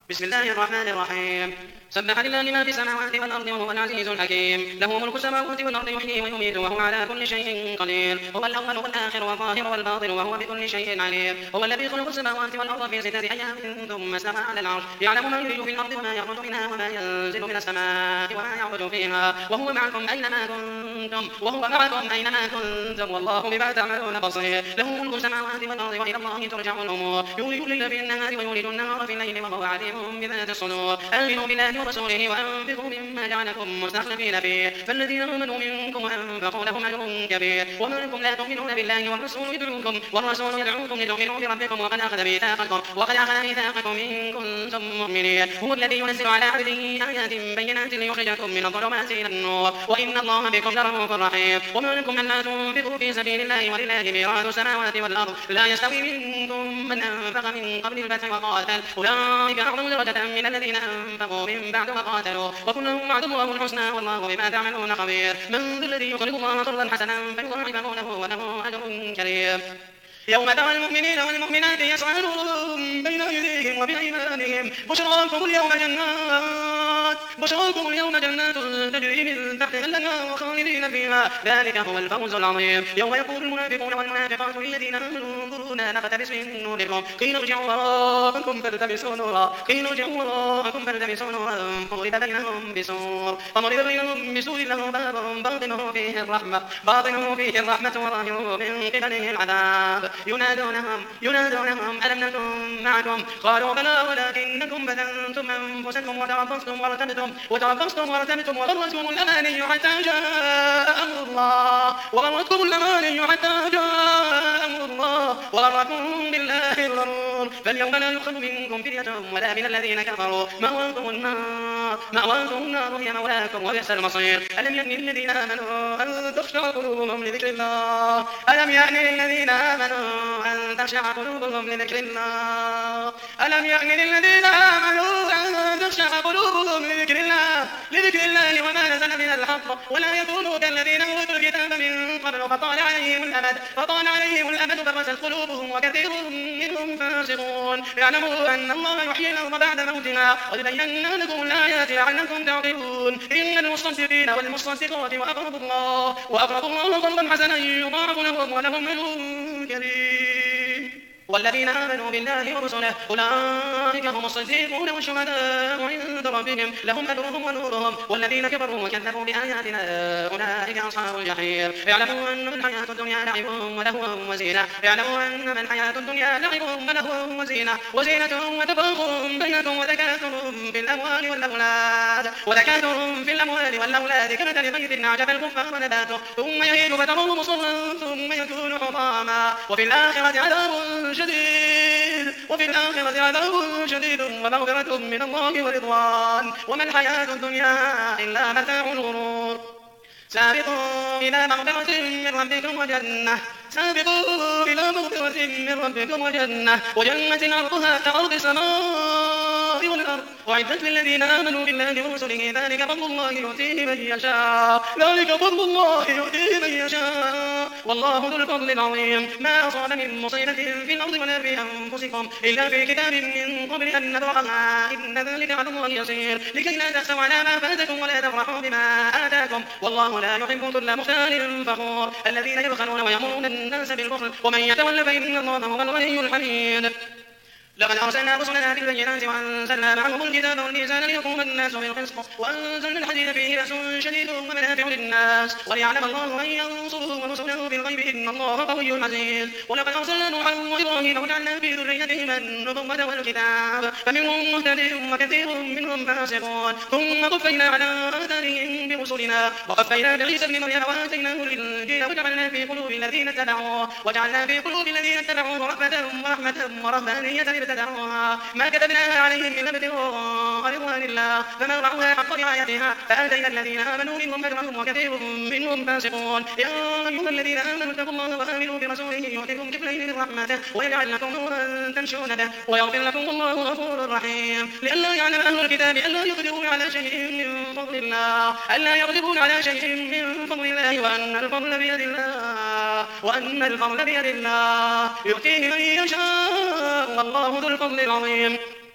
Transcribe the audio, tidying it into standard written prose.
بسم الله الرحمن الرحيم. سبح لله ما في السماوات والأرض وهو العزيز الحكيم. له ملك السماوات والأرض يحيي ويميت وهو على كل شيء قدير. هو الأول والآخر والظاهر والباطن وهو بكل شيء عليم. هو الذي خلق السماوات والأرض في 6 أيام ثم استوى على العرش يعلم ما يلج في الأرض وما يخرج منها وما ينزل من السماء وما يعرج فيها وهو معكم أينما كنتم والله بما تعملون بصير. له ملك السماوات والأرض وإلى الله ترجع الأمور. يولج الليل في النهار ويولج النهار في الليل وهو عليم بذات الصدور. آمنوا بالله ورسوله وأنفقوا مما جعلكم مستخلفين فيه فالذين آمنوا منكم وأنفقوا لهم أجر كبير. وما لكم لا تؤمنون بالله والرسول يدعوكم لتؤمنوا بربكم وقد أخذ ميثاقكم إن كنتم مؤمنين. هو الذي ينزل على عبده آيات بينات ليخرجكم من الظلمات إلى النور وإن الله بكم لرءوف رحيم. وما لكم ألا تنفقوا في سبيل الله ولله ميراث السماوات والأرض لا يستوي منكم من أنفق من قبل الفتح وقاتل أولئك أعظم درجة من الذين أنفقوا من بعد وقاتلوا وكلهم وعد الله الحسنى والله بما تعملون خبير. من ذا الذي يقرض الله قرضا حسنا فيضاعفه له وله أجر كريم. يوم ترى المؤمنين والمؤمنات يسعى نورهم بين أيديهم وبأيمانهم بشراكم اليوم جنات تجري من تحتها الأنهار خالدين فيها ذلك هو الفوز العظيم. يوم يقول المنافقون والمنافقات للذين آمنوا انظرونا نقتبس من نوركم قيل ارجعوا وراءكم فالتمسوا نورا فضرب بينهم بسور له باب باطنه فيه الرحمة وظاهره من قبله العذاب. ينادونهم ألم نكن معكم قالوا بلى ولكنكم فتنتم أنفسكم وتربصتم وارتبتم وغرتكم الأماني حتى جاء أمر الله وغركم بالله الغرور. فاليوم لا يؤخذ منكم فدية ولا من الذين كفروا مأواكم النار هي مولاكم وبئس المصير. ألم يأن للذين آمنوا أن تخشع قلوبهم لذكر الله لذكر الله وما نزل من الحق ولا يكونوا كالذين أوتوا الكتاب من قبل فطال عليهم الأمد فقست قلوبهم وكثير منهم فاسقون. اعلموا أن الله يحيي الأرض بعد موتها قد بينا لكم الآيات لعلكم تعقلون. إن المصدقين والمصدقات وأقرضوا الله قرضا حسنا يضاعف لهم ولهم أجر كريم. والذين آمنوا بالله ورسله أولئك هم الصديقون والشهداء عند ربهم لهم أجرهم ونورهم. والذين كفروا وكذبوا بآياتنا أولئك أصحاب الجحيم. اعلموا أن الحياة الدنيا لعب ولهو وزينة وتفاخر بينكم وتكاثر في الأموال والأولاد كمثل غيث أعجب الكفار نباته ثم يهيج فتراه مصفرا ثم يكون حطاما وفي الآخرة عذاب شديد ومغفرة من الله ورضوان وما الحياة الدنيا إلا متاع الغرور. سابقوا إلى مغفرة من ربكم وجنة عرضها كعرض السماء والأرض أعدت للذين آمنوا بالله ورسله ذلك فضل الله يؤتيه من يشاء والله ذو الفضل العظيم. ما أصاب من مصيبة في الأرض ولا في أنفسكم إلا في كتاب من قبل أن نبرأها إن ذلك على الله يسير. لكي لا تأسوا على ما فاتكم ولا تفرحوا بما آتاكم والله لا يحب كل مختال فخور. الذين يبخلون ويأمرون الناس بالبخل ومن يتول فإن الله هو الغني الحميد. لقد أرسلنا رسلنا بالبينات وأنزلنا معهم الكتاب والميزان ليقوم الناس بالقسط وأنزلنا الحديد فيه بأس شديد ومنافع للناس وليعلم الله من ينصره ورسله بالغيب إن الله قوي عزيز. ولقد أرسلنا نوحا وإبراهيم وجعلنا في ذريتهما النبوة والكتاب فمنهم مهتد وكثير منهم فاسقون. ثم قفينا على آثارهم برسلنا وقفينا بعيسى ابن مريم وآتيناه الإنجيل وجعلنا في قلوب الذين اتبعوه رحمة ورهبانية ما كتبناها عليهم إلا ابتغاء رضوان الله فما رعوها حق رعايتها فآتينا الذين آمنوا منهم أجرهم وكثير منهم فاسقون. يا أيها الذين آمنوا اتقوا الله وآمنوا برسوله يؤتكم كفلين من رحمته ويجعل لكم نورا تمشون به ويغفر لكم الله غفور رحيم. لئلا يعلم أهل الكتاب ألا يقدرون على شيء من فضل الله وأن الفضل بيد الله يؤتيه من يشاء والله ذو الفضل العظيم.